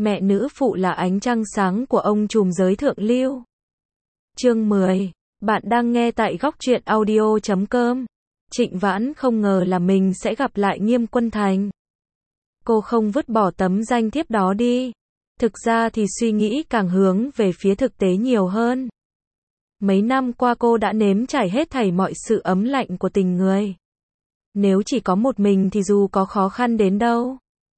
Mẹ nữ phụ là ánh trăng sáng của ông trùm giới thượng lưu. Chương 10. Bạn đang nghe tại góc truyện audio.com. Trịnh Vãn không ngờ là mình sẽ gặp lại Nghiêm Quân Thành. Cô không vứt bỏ tấm danh thiếp đó đi. Thực ra thì suy nghĩ càng hướng về phía thực tế nhiều hơn. Mấy năm qua cô đã nếm trải hết thảy mọi sự ấm lạnh của tình người. Nếu chỉ có một mình thì dù có khó khăn đến đâu,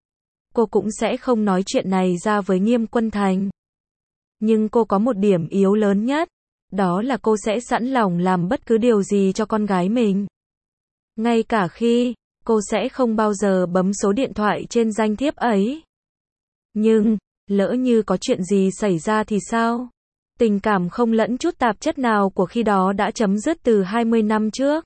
cô cũng sẽ không nói chuyện này ra với Nghiêm Quân Thành. Nhưng cô có một điểm yếu lớn nhất, đó là cô sẽ sẵn lòng làm bất cứ điều gì cho con gái mình. Ngay cả khi cô sẽ không bao giờ bấm số điện thoại trên danh thiếp ấy. Nhưng, lỡ như có chuyện gì xảy ra thì sao? Tình cảm không lẫn chút tạp chất nào của khi đó đã chấm dứt từ 20 năm trước.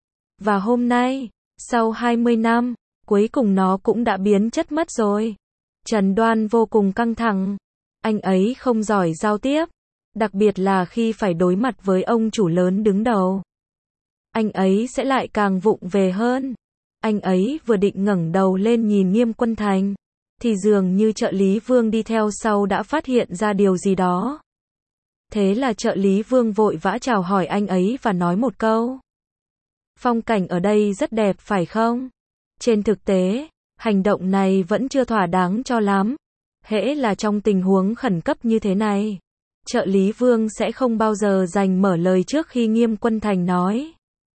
Và hôm nay, sau 20 năm, cuối cùng nó cũng đã biến chất mất rồi. Trần Đoan vô cùng căng thẳng. Anh ấy không giỏi giao tiếp, đặc biệt là khi phải đối mặt với ông chủ lớn đứng đầu. Anh ấy sẽ lại càng vụng về hơn. Anh ấy vừa định ngẩng đầu lên nhìn Nghiêm Quân Thành, thì dường như trợ lý Vương đi theo sau đã phát hiện ra điều gì đó. Thế là trợ lý Vương vội vã chào hỏi anh ấy và nói một câu. Phong cảnh ở đây rất đẹp phải không? Trên thực tế, hành động này vẫn chưa thỏa đáng cho lắm. Hễ là trong tình huống khẩn cấp như thế này, trợ lý Vương sẽ không bao giờ dành mở lời trước khi Nghiêm Quân Thành nói.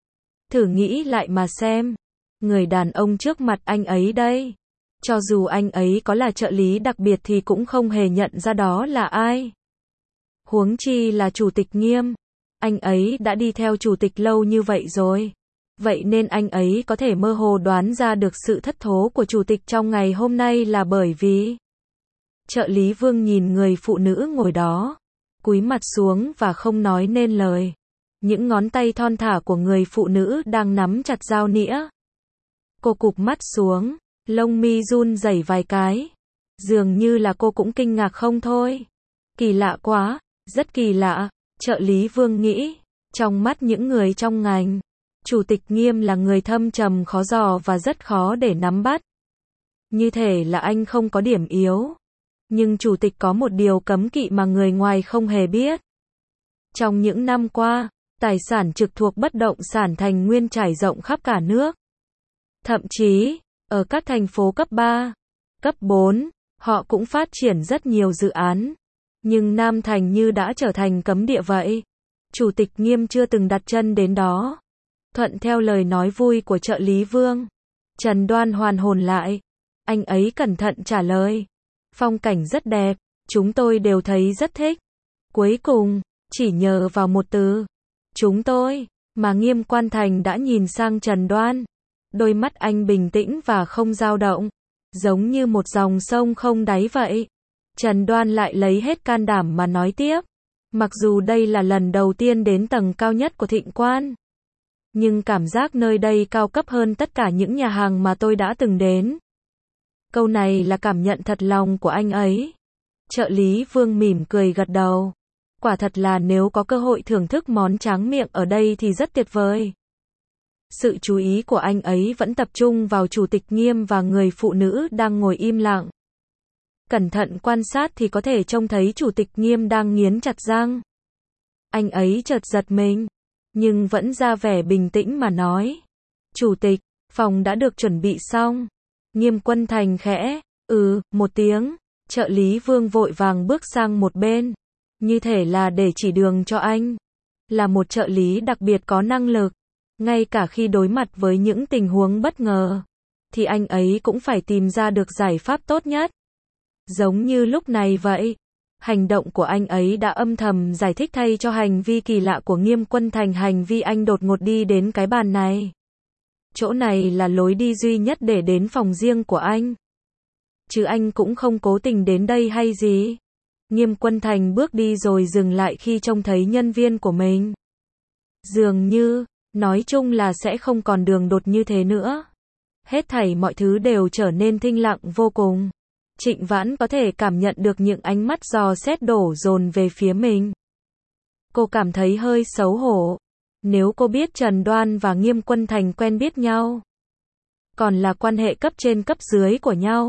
Thử nghĩ lại mà xem, người đàn ông trước mặt anh ấy đây, cho dù anh ấy có là trợ lý đặc biệt thì cũng không hề nhận ra đó là ai. Huống chi là chủ tịch Nghiêm, anh ấy đã đi theo chủ tịch lâu như vậy rồi. Vậy nên anh ấy có thể mơ hồ đoán ra được sự thất thố của chủ tịch trong ngày hôm nay là bởi vì trợ lý Vương nhìn người phụ nữ ngồi đó, cúi mặt xuống và không nói nên lời. Những ngón tay thon thả của người phụ nữ đang nắm chặt dao nĩa. Cô cụp mắt xuống, lông mi run rẩy vài cái. Dường như là cô cũng kinh ngạc không thôi. Kỳ lạ quá, rất kỳ lạ, trợ lý Vương nghĩ. Trong mắt những người trong ngành, chủ tịch Nghiêm là người thâm trầm khó dò và rất khó để nắm bắt. Như thể là anh không có điểm yếu. Nhưng chủ tịch có một điều cấm kỵ mà người ngoài không hề biết. Trong những năm qua, tài sản trực thuộc bất động sản Thành Nguyên trải rộng khắp cả nước. Thậm chí, ở các thành phố cấp 3, cấp 4, họ cũng phát triển rất nhiều dự án. Nhưng Nam Thành như đã trở thành cấm địa vậy. Chủ tịch Nghiêm chưa từng đặt chân đến đó. Thuận theo lời nói vui của trợ lý Vương, Trần Đoan hoàn hồn lại. Anh ấy cẩn thận trả lời. Phong cảnh rất đẹp, chúng tôi đều thấy rất thích. Cuối cùng, chỉ nhờ vào một từ, chúng tôi, mà Nghiêm Quân Thành đã nhìn sang Trần Đoan. Đôi mắt anh bình tĩnh và không dao động, giống như một dòng sông không đáy vậy. Trần Đoan lại lấy hết can đảm mà nói tiếp. Mặc dù đây là lần đầu tiên đến tầng cao nhất của Thịnh Quan, nhưng cảm giác nơi đây cao cấp hơn tất cả những nhà hàng mà tôi đã từng đến. Câu này là cảm nhận thật lòng của anh ấy. Trợ lý Vương mỉm cười gật đầu. Quả thật là nếu có cơ hội thưởng thức món tráng miệng ở đây thì rất tuyệt vời. Sự chú ý của anh ấy vẫn tập trung vào chủ tịch Nghiêm và người phụ nữ đang ngồi im lặng. Cẩn thận quan sát thì có thể trông thấy chủ tịch Nghiêm đang nghiến chặt răng. Anh ấy chợt giật mình, nhưng vẫn ra vẻ bình tĩnh mà nói. Chủ tịch, phòng đã được chuẩn bị xong. Nghiêm Quân Thành khẽ, một tiếng, trợ lý Vương vội vàng bước sang một bên. Như thể là để chỉ đường cho anh. Là một trợ lý đặc biệt có năng lực. Ngay cả khi đối mặt với những tình huống bất ngờ, thì anh ấy cũng phải tìm ra được giải pháp tốt nhất. Giống như lúc này vậy. Hành động của anh ấy đã âm thầm giải thích thay cho hành vi kỳ lạ của Nghiêm Quân Thành. Hành vi anh đột ngột đi đến cái bàn này. Chỗ này là lối đi duy nhất để đến phòng riêng của anh. Chứ anh cũng không cố tình đến đây hay gì. Nghiêm Quân Thành bước đi rồi dừng lại khi trông thấy nhân viên của mình. Dường như, nói chung là sẽ không còn đường đột như thế nữa. Hết thảy mọi thứ đều trở nên thinh lặng vô cùng. Trịnh Vãn có thể cảm nhận được những ánh mắt dò xét đổ dồn về phía mình. Cô cảm thấy hơi xấu hổ. Nếu cô biết Trần Đoan và Nghiêm Quân Thành quen biết nhau, còn là quan hệ cấp trên cấp dưới của nhau,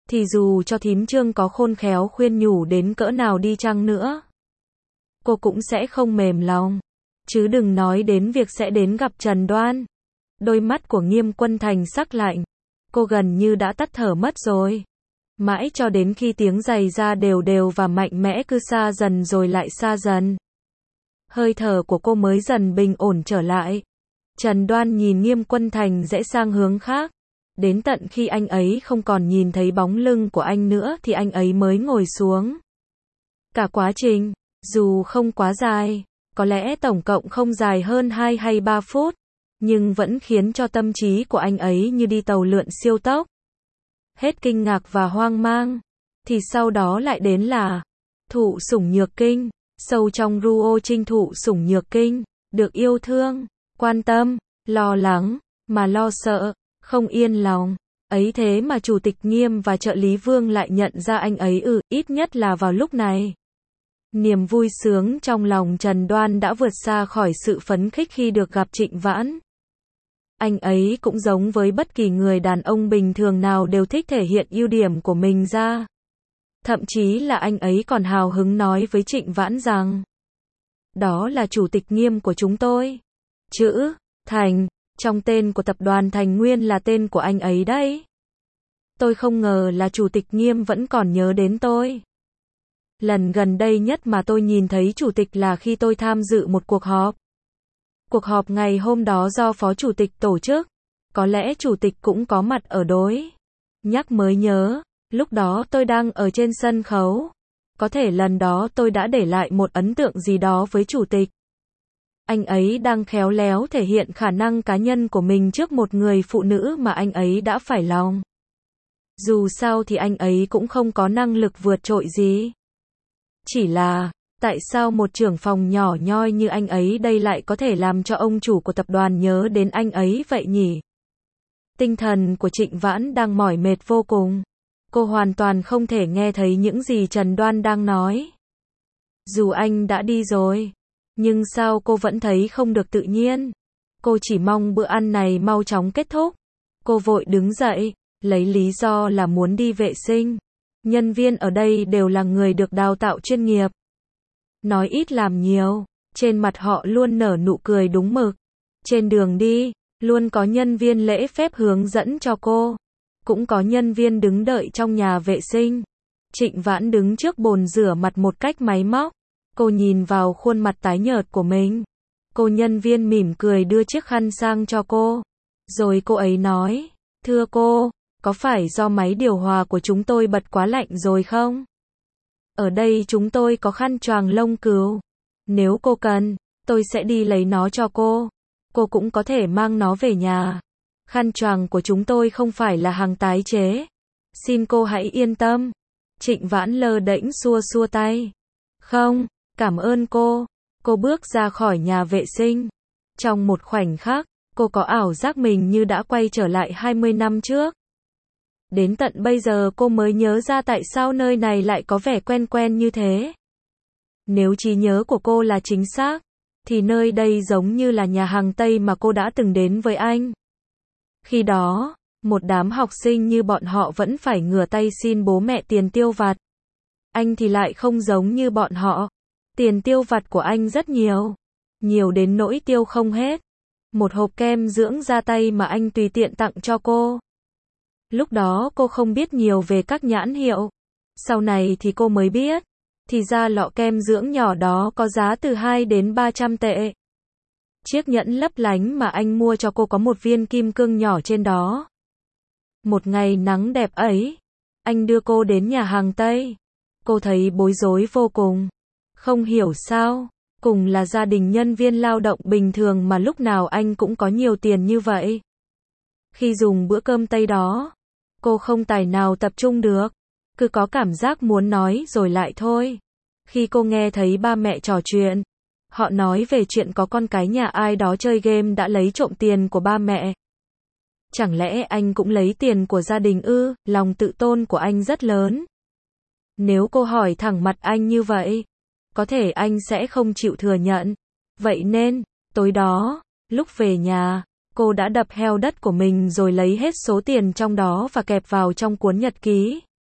thì dù cho thím Trương có khôn khéo khuyên nhủ đến cỡ nào đi chăng nữa, cô cũng sẽ không mềm lòng. Chứ đừng nói đến việc sẽ đến gặp Trần Đoan. Đôi mắt của Nghiêm Quân Thành sắc lạnh. Cô gần như đã tắt thở mất rồi. Mãi cho đến khi tiếng giày ra đều đều và mạnh mẽ cứ xa dần rồi lại xa dần, hơi thở của cô mới dần bình ổn trở lại. Trần Đoan nhìn Nghiêm Quân Thành rẽ sang hướng khác. Đến tận khi anh ấy không còn nhìn thấy bóng lưng của anh nữa thì anh ấy mới ngồi xuống. Cả quá trình, dù không quá dài, có lẽ tổng cộng không dài hơn 2 hay 3 phút, nhưng vẫn khiến cho tâm trí của anh ấy như đi tàu lượn siêu tốc. Hết kinh ngạc và hoang mang, thì sau đó lại đến là thụ sủng nhược kinh. Sâu trong Ruo Trinh thụ sủng nhược kinh, được yêu thương, quan tâm, lo lắng, mà lo sợ, không yên lòng. Ấy thế mà Chủ tịch Nghiêm và trợ lý Vương lại nhận ra anh ấy ít nhất là vào lúc này. Niềm vui sướng trong lòng Trần Đoan đã vượt xa khỏi sự phấn khích khi được gặp Trịnh Vãn. Anh ấy cũng giống với bất kỳ người đàn ông bình thường nào đều thích thể hiện ưu điểm của mình ra. Thậm chí là anh ấy còn hào hứng nói với Trịnh Vãn rằng, đó là Chủ tịch Nghiêm của chúng tôi. Chữ Thành trong tên của tập đoàn Thành Nguyên là tên của anh ấy đấy. Tôi không ngờ là Chủ tịch Nghiêm vẫn còn nhớ đến tôi. Lần gần đây nhất mà tôi nhìn thấy Chủ tịch là khi tôi tham dự một cuộc họp. Cuộc họp ngày hôm đó do Phó Chủ tịch tổ chức. Có lẽ Chủ tịch cũng có mặt ở đối. Nhắc mới nhớ, lúc đó tôi đang ở trên sân khấu. Có thể lần đó tôi đã để lại một ấn tượng gì đó với Chủ tịch. Anh ấy đang khéo léo thể hiện khả năng cá nhân của mình trước một người phụ nữ mà anh ấy đã phải lòng. Dù sao thì anh ấy cũng không có năng lực vượt trội gì. Chỉ là, tại sao một trưởng phòng nhỏ nhoi như anh ấy đây lại có thể làm cho ông chủ của tập đoàn nhớ đến anh ấy vậy nhỉ? Tinh thần của Trịnh Vãn đang mỏi mệt vô cùng. Cô hoàn toàn không thể nghe thấy những gì Trần Đoan đang nói. Dù anh đã đi rồi, nhưng sao cô vẫn thấy không được tự nhiên? Cô chỉ mong bữa ăn này mau chóng kết thúc. Cô vội đứng dậy, lấy lý do là muốn đi vệ sinh. Nhân viên ở đây đều là người được đào tạo chuyên nghiệp. Nói ít làm nhiều, trên mặt họ luôn nở nụ cười đúng mực. Trên đường đi, luôn có nhân viên lễ phép hướng dẫn cho cô. Cũng có nhân viên đứng đợi trong nhà vệ sinh. Trịnh Vãn đứng trước bồn rửa mặt một cách máy móc. Cô nhìn vào khuôn mặt tái nhợt của mình. Cô nhân viên mỉm cười đưa chiếc khăn sang cho cô. Rồi cô ấy nói, thưa cô, có phải do máy điều hòa của chúng tôi bật quá lạnh rồi không? Ở đây chúng tôi có khăn choàng lông cừu. Nếu cô cần, tôi sẽ đi lấy nó cho cô. Cô cũng có thể mang nó về nhà. Khăn choàng của chúng tôi không phải là hàng tái chế. Xin cô hãy yên tâm. Trịnh Vãn lơ đễnh xua xua tay. Không, cảm ơn cô. Cô bước ra khỏi nhà vệ sinh. Trong một khoảnh khắc, cô có ảo giác mình như đã quay trở lại 20 năm trước. Đến tận bây giờ cô mới nhớ ra tại sao nơi này lại có vẻ quen quen như thế. Nếu trí nhớ của cô là chính xác, thì nơi đây giống như là nhà hàng Tây mà cô đã từng đến với anh. Khi đó, một đám học sinh như bọn họ vẫn phải ngửa tay xin bố mẹ tiền tiêu vặt. Anh thì lại không giống như bọn họ. Tiền tiêu vặt của anh rất nhiều. Nhiều đến nỗi tiêu không hết. Một hộp kem dưỡng da tay mà anh tùy tiện tặng cho cô. Lúc đó cô không biết nhiều về các nhãn hiệu. Sau này thì cô mới biết. Thì ra lọ kem dưỡng nhỏ đó có giá từ 2 đến 300 tệ. Chiếc nhẫn lấp lánh mà anh mua cho cô có một viên kim cương nhỏ trên đó. Một ngày nắng đẹp ấy, anh đưa cô đến nhà hàng Tây. Cô thấy bối rối vô cùng. Không hiểu sao, cùng là gia đình nhân viên lao động bình thường mà lúc nào anh cũng có nhiều tiền như vậy. Khi dùng bữa cơm Tây đó, cô không tài nào tập trung được. Cứ có cảm giác muốn nói rồi lại thôi. Khi cô nghe thấy ba mẹ trò chuyện, họ nói về chuyện có con cái nhà ai đó chơi game đã lấy trộm tiền của ba mẹ. Chẳng lẽ anh cũng lấy tiền của gia đình ư? Lòng tự tôn của anh rất lớn. Nếu cô hỏi thẳng mặt anh như vậy, có thể anh sẽ không chịu thừa nhận. Vậy nên, tối đó, lúc về nhà, cô đã đập heo đất của mình rồi lấy hết số tiền trong đó và kẹp vào trong cuốn nhật ký.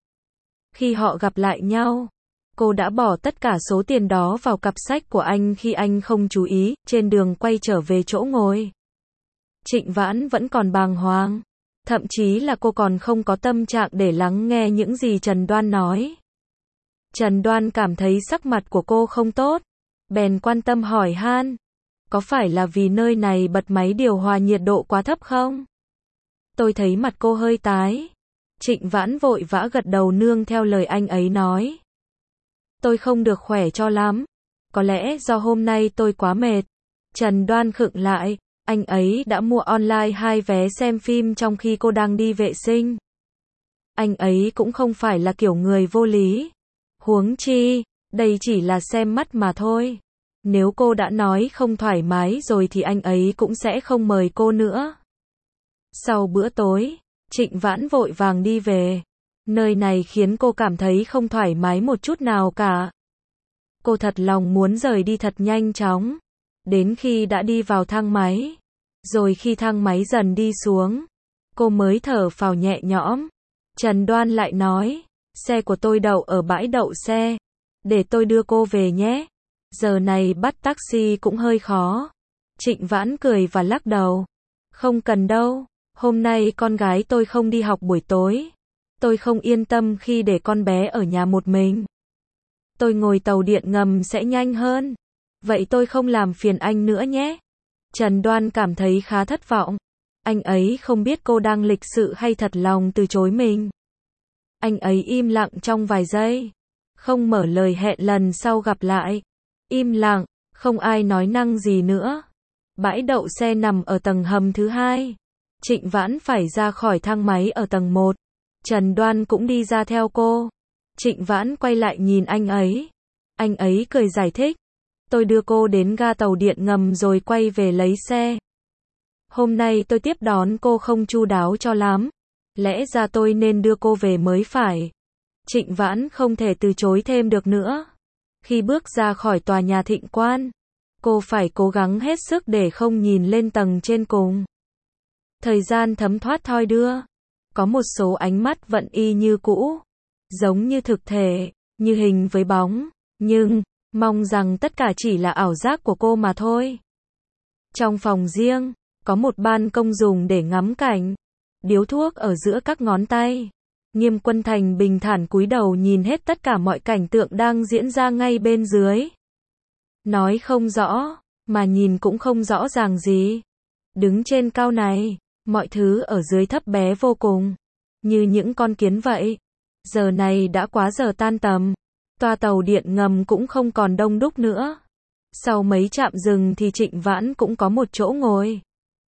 Khi họ gặp lại nhau, cô đã bỏ tất cả số tiền đó vào cặp sách của anh khi anh không chú ý, trên đường quay trở về chỗ ngồi. Trịnh Vãn vẫn còn bàng hoàng. Thậm chí là cô còn không có tâm trạng để lắng nghe những gì Trần Đoan nói. Trần Đoan cảm thấy sắc mặt của cô không tốt, bèn quan tâm hỏi han. Có phải là vì nơi này bật máy điều hòa nhiệt độ quá thấp không? Tôi thấy mặt cô hơi tái. Trịnh Vãn vội vã gật đầu nương theo lời anh ấy nói. Tôi không được khỏe cho lắm. Có lẽ do hôm nay tôi quá mệt. Trần Đoan khựng lại. Anh ấy đã mua online 2 vé xem phim trong khi cô đang đi vệ sinh. Anh ấy cũng không phải là kiểu người vô lý. Huống chi, đây chỉ là xem mắt mà thôi. Nếu cô đã nói không thoải mái rồi thì anh ấy cũng sẽ không mời cô nữa. Sau bữa tối, Trịnh Vãn vội vàng đi về. Nơi này khiến cô cảm thấy không thoải mái một chút nào cả. Cô thật lòng muốn rời đi thật nhanh chóng. Đến khi đã đi vào thang máy, rồi khi thang máy dần đi xuống, cô mới thở phào nhẹ nhõm. Trần Đoan lại nói, xe của tôi đậu ở bãi đậu xe, để tôi đưa cô về nhé. Giờ này bắt taxi cũng hơi khó. Trịnh Vãn cười và lắc đầu. Không cần đâu, hôm nay con gái tôi không đi học buổi tối. Tôi không yên tâm khi để con bé ở nhà một mình. Tôi ngồi tàu điện ngầm sẽ nhanh hơn. Vậy tôi không làm phiền anh nữa nhé. Trần Đoan cảm thấy khá thất vọng. Anh ấy không biết cô đang lịch sự hay thật lòng từ chối mình. Anh ấy im lặng trong vài giây. Không mở lời hẹn lần sau gặp lại. Im lặng, không ai nói năng gì nữa. Bãi đậu xe nằm ở tầng hầm thứ 2. Trịnh Vãn phải ra khỏi thang máy ở tầng 1. Trần Đoan cũng đi ra theo cô. Trịnh Vãn quay lại nhìn anh ấy. Anh ấy cười giải thích. Tôi đưa cô đến ga tàu điện ngầm rồi quay về lấy xe. Hôm nay tôi tiếp đón cô không chu đáo cho lắm. Lẽ ra tôi nên đưa cô về mới phải. Trịnh Vãn không thể từ chối thêm được nữa. Khi bước ra khỏi tòa nhà Thịnh Quan, cô phải cố gắng hết sức để không nhìn lên tầng trên cùng. Thời gian thấm thoát thoi đưa. Có một số ánh mắt vẫn y như cũ. Giống như thực thể, như hình với bóng. Nhưng, mong rằng tất cả chỉ là ảo giác của cô mà thôi. Trong phòng riêng, có một ban công dùng để ngắm cảnh. Điếu thuốc ở giữa các ngón tay. Nghiêm Quân Thành bình thản cúi đầu nhìn hết tất cả mọi cảnh tượng đang diễn ra ngay bên dưới. Nói không rõ, mà nhìn cũng không rõ ràng gì. Đứng trên cao này, mọi thứ ở dưới thấp bé vô cùng. Như những con kiến vậy. Giờ này đã quá giờ tan tầm. Toa tàu điện ngầm cũng không còn đông đúc nữa. Sau mấy trạm dừng thì Trịnh Vãn cũng có một chỗ ngồi.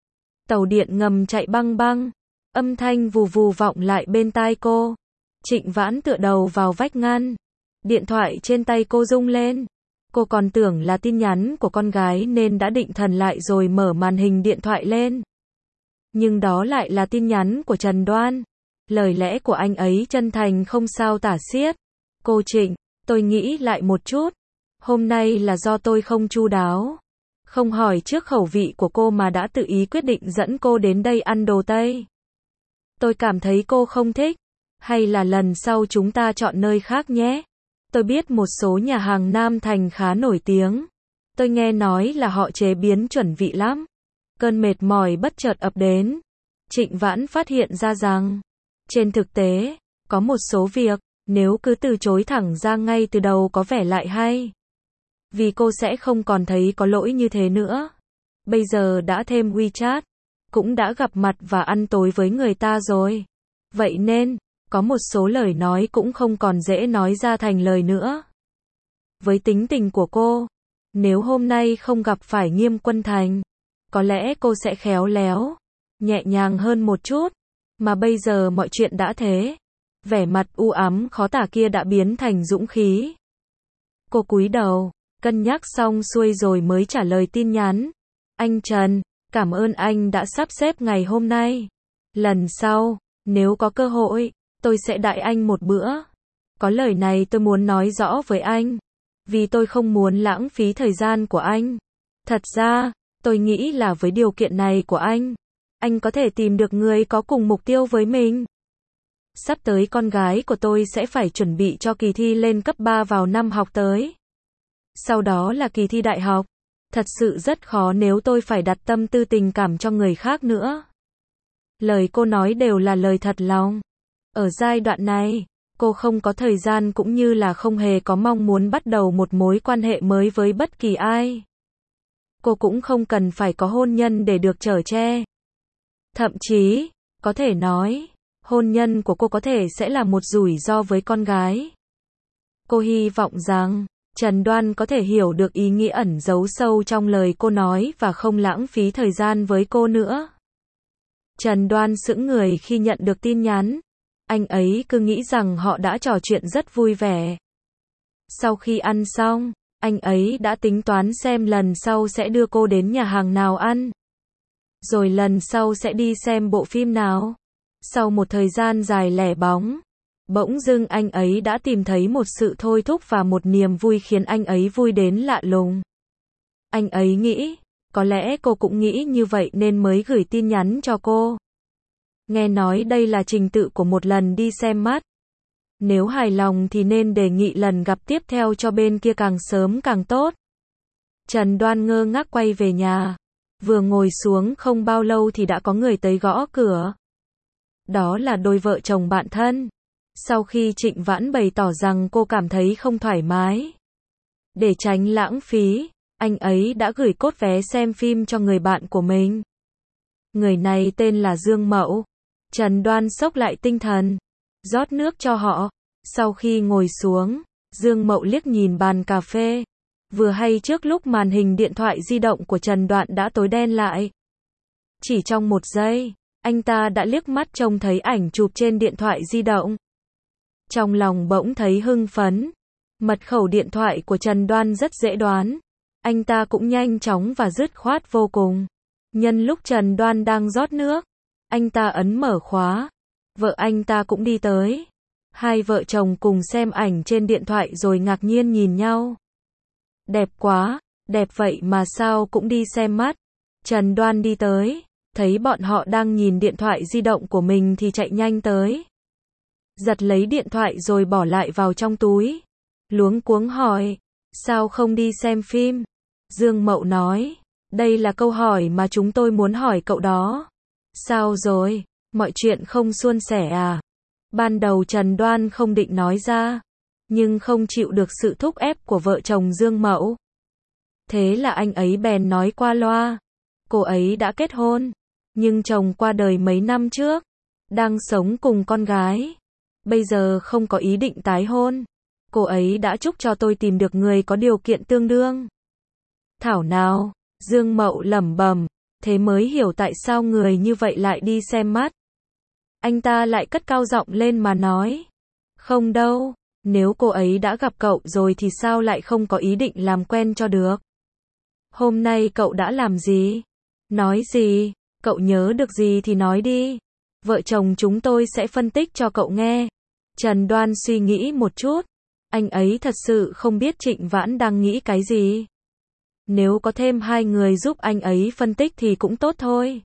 Tàu điện ngầm chạy băng băng. Âm thanh vù vù vọng lại bên tai cô. Trịnh Vãn tựa đầu vào vách ngăn. Điện thoại trên tay cô rung lên. Cô còn tưởng là tin nhắn của con gái nên đã định thần lại rồi mở màn hình điện thoại lên. Nhưng đó lại là tin nhắn của Trần Đoan. Lời lẽ của anh ấy chân thành không sao tả xiết. Cô Trịnh, tôi nghĩ lại một chút. Hôm nay là do tôi không chu đáo. Không hỏi trước khẩu vị của cô mà đã tự ý quyết định dẫn cô đến đây ăn đồ Tây. Tôi cảm thấy cô không thích. Hay là lần sau chúng ta chọn nơi khác nhé. Tôi biết một số nhà hàng Nam Thành khá nổi tiếng. Tôi nghe nói là họ chế biến chuẩn vị lắm. Cơn mệt mỏi bất chợt ập đến. Trịnh Vãn phát hiện ra rằng, trên thực tế, có một số việc, nếu cứ từ chối thẳng ra ngay từ đầu có vẻ lại hay. Vì cô sẽ không còn thấy có lỗi như thế nữa. Bây giờ đã thêm WeChat, cũng đã gặp mặt và ăn tối với người ta rồi. Vậy nên, có một số lời nói cũng không còn dễ nói ra thành lời nữa. Với tính tình của cô, nếu hôm nay không gặp phải Nghiêm Quân Thành, có lẽ cô sẽ khéo léo, nhẹ nhàng hơn một chút. Mà bây giờ mọi chuyện đã thế. Vẻ mặt u ám khó tả kia đã biến thành dũng khí. Cô cúi đầu, cân nhắc xong xuôi rồi mới trả lời tin nhắn. Anh Trần, cảm ơn anh đã sắp xếp ngày hôm nay. Lần sau, nếu có cơ hội, tôi sẽ đãi anh một bữa. Có lời này tôi muốn nói rõ với anh. Vì tôi không muốn lãng phí thời gian của anh. Thật ra, tôi nghĩ là với điều kiện này của anh có thể tìm được người có cùng mục tiêu với mình. Sắp tới con gái của tôi sẽ phải chuẩn bị cho kỳ thi lên cấp 3 vào năm học tới. Sau đó là kỳ thi đại học. Thật sự rất khó nếu tôi phải đặt tâm tư tình cảm cho người khác nữa. Lời cô nói đều là lời thật lòng. Ở giai đoạn này, cô không có thời gian cũng như là không hề có mong muốn bắt đầu một mối quan hệ mới với bất kỳ ai. Cô cũng không cần phải có hôn nhân để được chở che. Thậm chí, có thể nói, hôn nhân của cô có thể sẽ là một rủi ro với con gái. Cô hy vọng rằng Trần Đoan có thể hiểu được ý nghĩa ẩn giấu sâu trong lời cô nói và không lãng phí thời gian với cô nữa. Trần Đoan sững người khi nhận được tin nhắn. Anh ấy cứ nghĩ rằng họ đã trò chuyện rất vui vẻ. Sau khi ăn xong, anh ấy đã tính toán xem lần sau sẽ đưa cô đến nhà hàng nào ăn. Rồi lần sau sẽ đi xem bộ phim nào. Sau một thời gian dài lẻ bóng, bỗng dưng anh ấy đã tìm thấy một sự thôi thúc và một niềm vui khiến anh ấy vui đến lạ lùng. Anh ấy nghĩ, có lẽ cô cũng nghĩ như vậy nên mới gửi tin nhắn cho cô. Nghe nói đây là trình tự của một lần đi xem mắt. Nếu hài lòng thì nên đề nghị lần gặp tiếp theo cho bên kia càng sớm càng tốt. Trần Đoan ngơ ngác quay về nhà. Vừa ngồi xuống không bao lâu thì đã có người tới gõ cửa. Đó là đôi vợ chồng bạn thân. Sau khi Trịnh Vãn bày tỏ rằng cô cảm thấy không thoải mái, để tránh lãng phí, anh ấy đã gửi cốt vé xem phim cho người bạn của mình. Người này tên là Dương Mậu. Trần Đoan xốc lại tinh thần, rót nước cho họ. Sau khi ngồi xuống, Dương Mậu liếc nhìn bàn cà phê. Vừa hay trước lúc màn hình điện thoại di động của Trần Đoan đã tối đen lại. Chỉ trong một giây, anh ta đã liếc mắt trông thấy ảnh chụp trên điện thoại di động. Trong lòng bỗng thấy hưng phấn. Mật khẩu điện thoại của Trần Đoan rất dễ đoán. Anh ta cũng nhanh chóng và dứt khoát vô cùng. Nhân lúc Trần Đoan đang rót nước, anh ta ấn mở khóa. Vợ anh ta cũng đi tới. Hai vợ chồng cùng xem ảnh trên điện thoại rồi ngạc nhiên nhìn nhau. Đẹp quá, đẹp vậy mà sao cũng đi xem mắt. Trần Đoan đi tới, thấy bọn họ đang nhìn điện thoại di động của mình thì chạy nhanh tới. Giật lấy điện thoại rồi bỏ lại vào trong túi. Luống cuống hỏi, sao không đi xem phim? Dương Mậu nói, đây là câu hỏi mà chúng tôi muốn hỏi cậu đó. Sao rồi, mọi chuyện không suôn sẻ à? Ban đầu Trần Đoan không định nói ra, nhưng không chịu được sự thúc ép của vợ chồng Dương Mậu. Thế là anh ấy bèn nói qua loa, cô ấy đã kết hôn, nhưng chồng qua đời mấy năm trước, đang sống cùng con gái. Bây giờ không có ý định tái hôn. Cô ấy đã chúc cho tôi tìm được người có điều kiện tương đương. Thảo nào, Dương Mậu lẩm bẩm, thế mới hiểu tại sao người như vậy lại đi xem mắt. Anh ta lại cất cao giọng lên mà nói, không đâu, nếu cô ấy đã gặp cậu rồi thì sao lại không có ý định làm quen cho được. Hôm nay cậu đã làm gì? Nói gì? Cậu nhớ được gì thì nói đi. Vợ chồng chúng tôi sẽ phân tích cho cậu nghe. Trần Đoan suy nghĩ một chút. Anh ấy thật sự không biết Trịnh Vãn đang nghĩ cái gì. Nếu có thêm hai người giúp anh ấy phân tích thì cũng tốt thôi.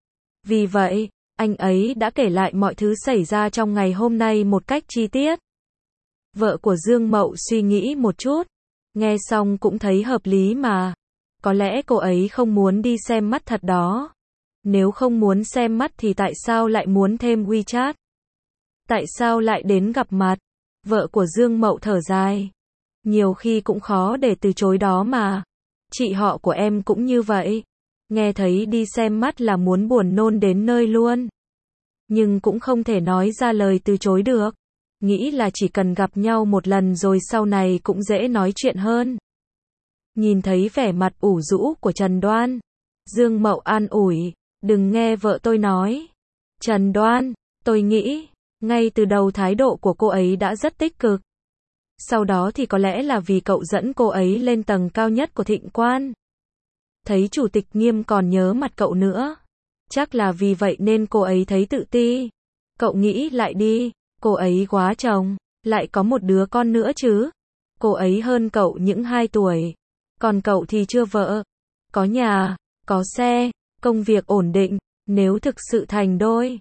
Vì vậy, anh ấy đã kể lại mọi thứ xảy ra trong ngày hôm nay một cách chi tiết. Vợ của Dương Mậu suy nghĩ một chút. Nghe xong cũng thấy hợp lý mà. Có lẽ cô ấy không muốn đi xem mắt thật đó. Nếu không muốn xem mắt thì tại sao lại muốn thêm WeChat? Tại sao lại đến gặp mặt? Vợ của Dương Mậu thở dài. Nhiều khi cũng khó để từ chối đó mà. Chị họ của em cũng như vậy. Nghe thấy đi xem mắt là muốn buồn nôn đến nơi luôn. Nhưng cũng không thể nói ra lời từ chối được. Nghĩ là chỉ cần gặp nhau một lần rồi sau này cũng dễ nói chuyện hơn. Nhìn thấy vẻ mặt ủ rũ của Trần Đoan, Dương Mậu an ủi, đừng nghe vợ tôi nói. Trần Đoan, tôi nghĩ, ngay từ đầu thái độ của cô ấy đã rất tích cực. Sau đó thì có lẽ là vì cậu dẫn cô ấy lên tầng cao nhất của Thịnh Quan. Thấy Chủ tịch Nghiêm còn nhớ mặt cậu nữa. Chắc là vì vậy nên cô ấy thấy tự ti. Cậu nghĩ lại đi, cô ấy quá chồng, lại có một đứa con nữa chứ. Cô ấy hơn cậu những 2 tuổi. Còn cậu thì chưa vợ, có nhà, có xe, công việc ổn định. Nếu thực sự thành đôi,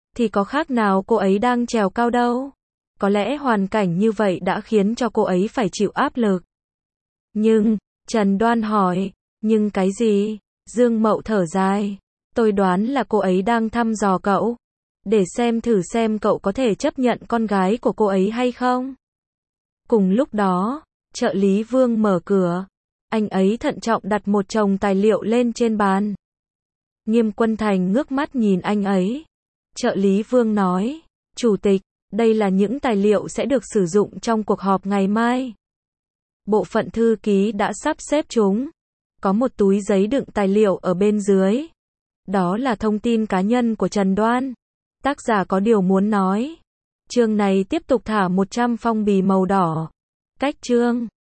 thì có khác nào cô ấy đang trèo cao đâu. Có lẽ hoàn cảnh như vậy đã khiến cho cô ấy phải chịu áp lực. Nhưng, Trần Đoan hỏi, nhưng cái gì? Dương Mậu thở dài. Tôi đoán là cô ấy đang thăm dò cậu. Để thử xem cậu có thể chấp nhận con gái của cô ấy hay không. Cùng lúc đó, trợ lý Vương mở cửa. Anh ấy thận trọng đặt một chồng tài liệu lên trên bàn. Nghiêm Quân Thành ngước mắt nhìn anh ấy. Trợ lý Vương nói, Chủ tịch, đây là những tài liệu sẽ được sử dụng trong cuộc họp ngày mai. Bộ phận thư ký đã sắp xếp chúng. Có một túi giấy đựng tài liệu ở bên dưới. Đó là thông tin cá nhân của Trần Đoan. Tác giả có điều muốn nói. Chương này tiếp tục thả 100 phong bì màu đỏ. Cách chương